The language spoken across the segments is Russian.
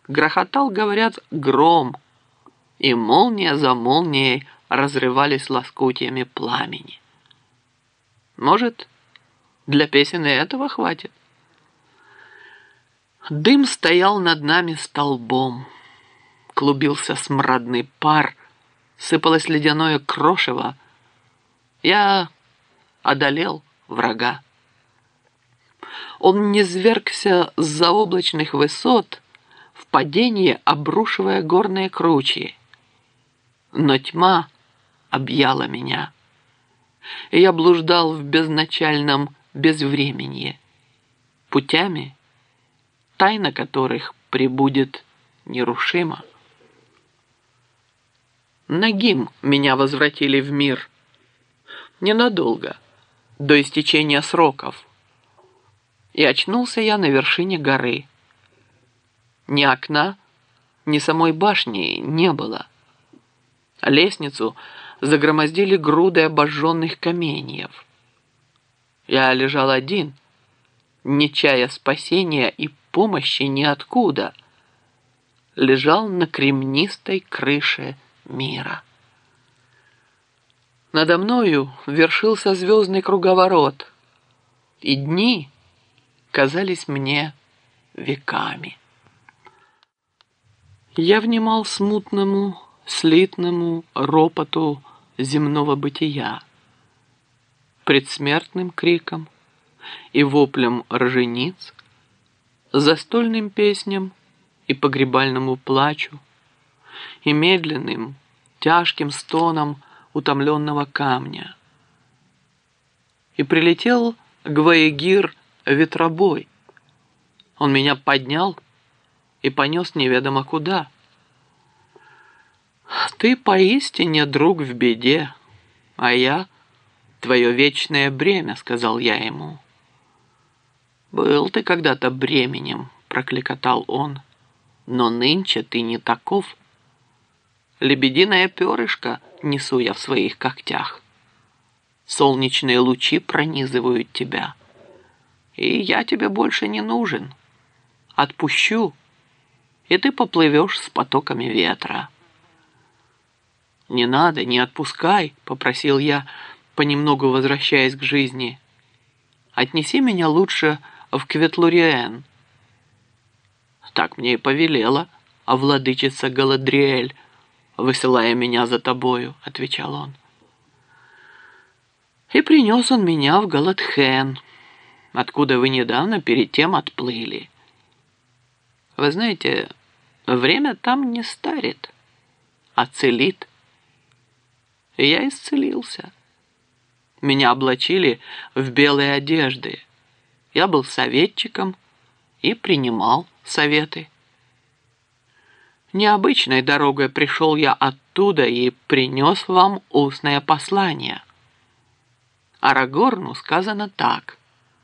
Грохотал, говорят, гром, и молния за молнией разрывались лоскутьями пламени. Может, для песен и этого хватит? Дым стоял над нами столбом. Клубился смрадный пар, сыпалось ледяное крошево. Я одолел врага. Он низвергся с заоблачных высот, в падении обрушивая горные кручи. Но тьма объяла меня, и я блуждал в безначальном безвременье, путями, тайна которых пребудет нерушимо. Нагим меня возвратили в мир. Ненадолго, до истечения сроков. И очнулся я на вершине горы. Ни окна, ни самой башни не было. Лестницу загромоздили груды обожженных каменьев. Я лежал один, не чая спасения и помощи ниоткуда. Лежал на кремнистой крыше мира. Надо мною вершился звездный круговорот, и дни казались мне веками. Я внимал смутному, слитному ропоту земного бытия, предсмертным криком и воплем рожениц, застольным песням и погребальному плачу, и медленным, тяжким стоном утомленного камня. И прилетел Гваегир ветробой. Он меня поднял и понес неведомо куда. Ты поистине друг в беде, а я твое вечное бремя, сказал я ему. Был ты когда-то бременем, прокликотал он, но нынче ты не таков. Лебединое перышко несу я в своих когтях. Солнечные лучи пронизывают тебя. И я тебе больше не нужен. Отпущу, и ты поплывешь с потоками ветра. «Не надо, не отпускай», — попросил я, понемногу возвращаясь к жизни. «Отнеси меня лучше в Кветлуриэн». Так мне и повелела, а владычица Галадриэль, высылая меня за тобою, — отвечал он. И принес он меня в Галадхен, откуда вы недавно перед тем отплыли. Вы знаете, время там не старит, а целит. И я исцелился. Меня облачили в белые одежды. Я был советчиком и принимал советы. Необычной дорогой пришел я оттуда и принес вам устное послание. Арагорну сказано так.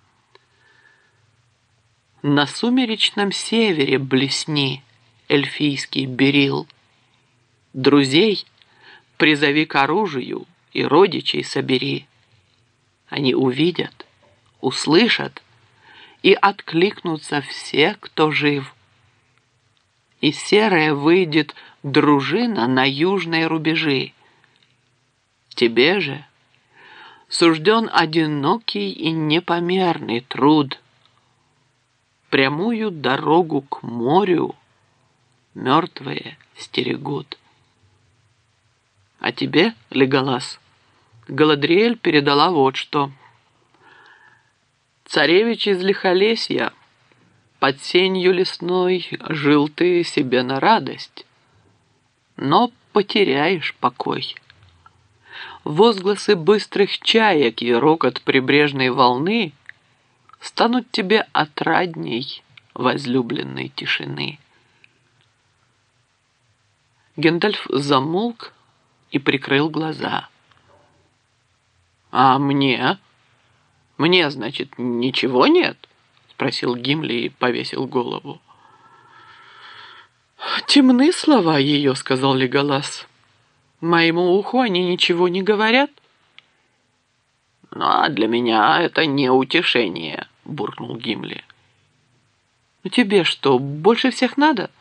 На сумеречном севере блесни, эльфийский берил. Друзей призови к оружию и родичей собери. Они увидят, услышат и откликнутся все, кто жив. И серая выйдет дружина на южные рубежи. Тебе же сужден одинокий и непомерный труд. Прямую дорогу к морю мертвые стерегут. А тебе, Леголас, Галадриэль передала вот что. Царевич из Лихолесья, под сенью лесной жил ты себе на радость, но потеряешь покой. Возгласы быстрых чаек и рокот прибрежной волны станут тебе отрадней возлюбленной тишины. Гэндальф замолк и прикрыл глаза. «А мне? Мне, значит, ничего нет?» — спросил Гимли и повесил голову. «Темны слова ее», — сказал Леголас. «Моему уху они ничего не говорят». «Ну, а для меня это не утешение», — буркнул Гимли. «Тебе что, больше всех надо?»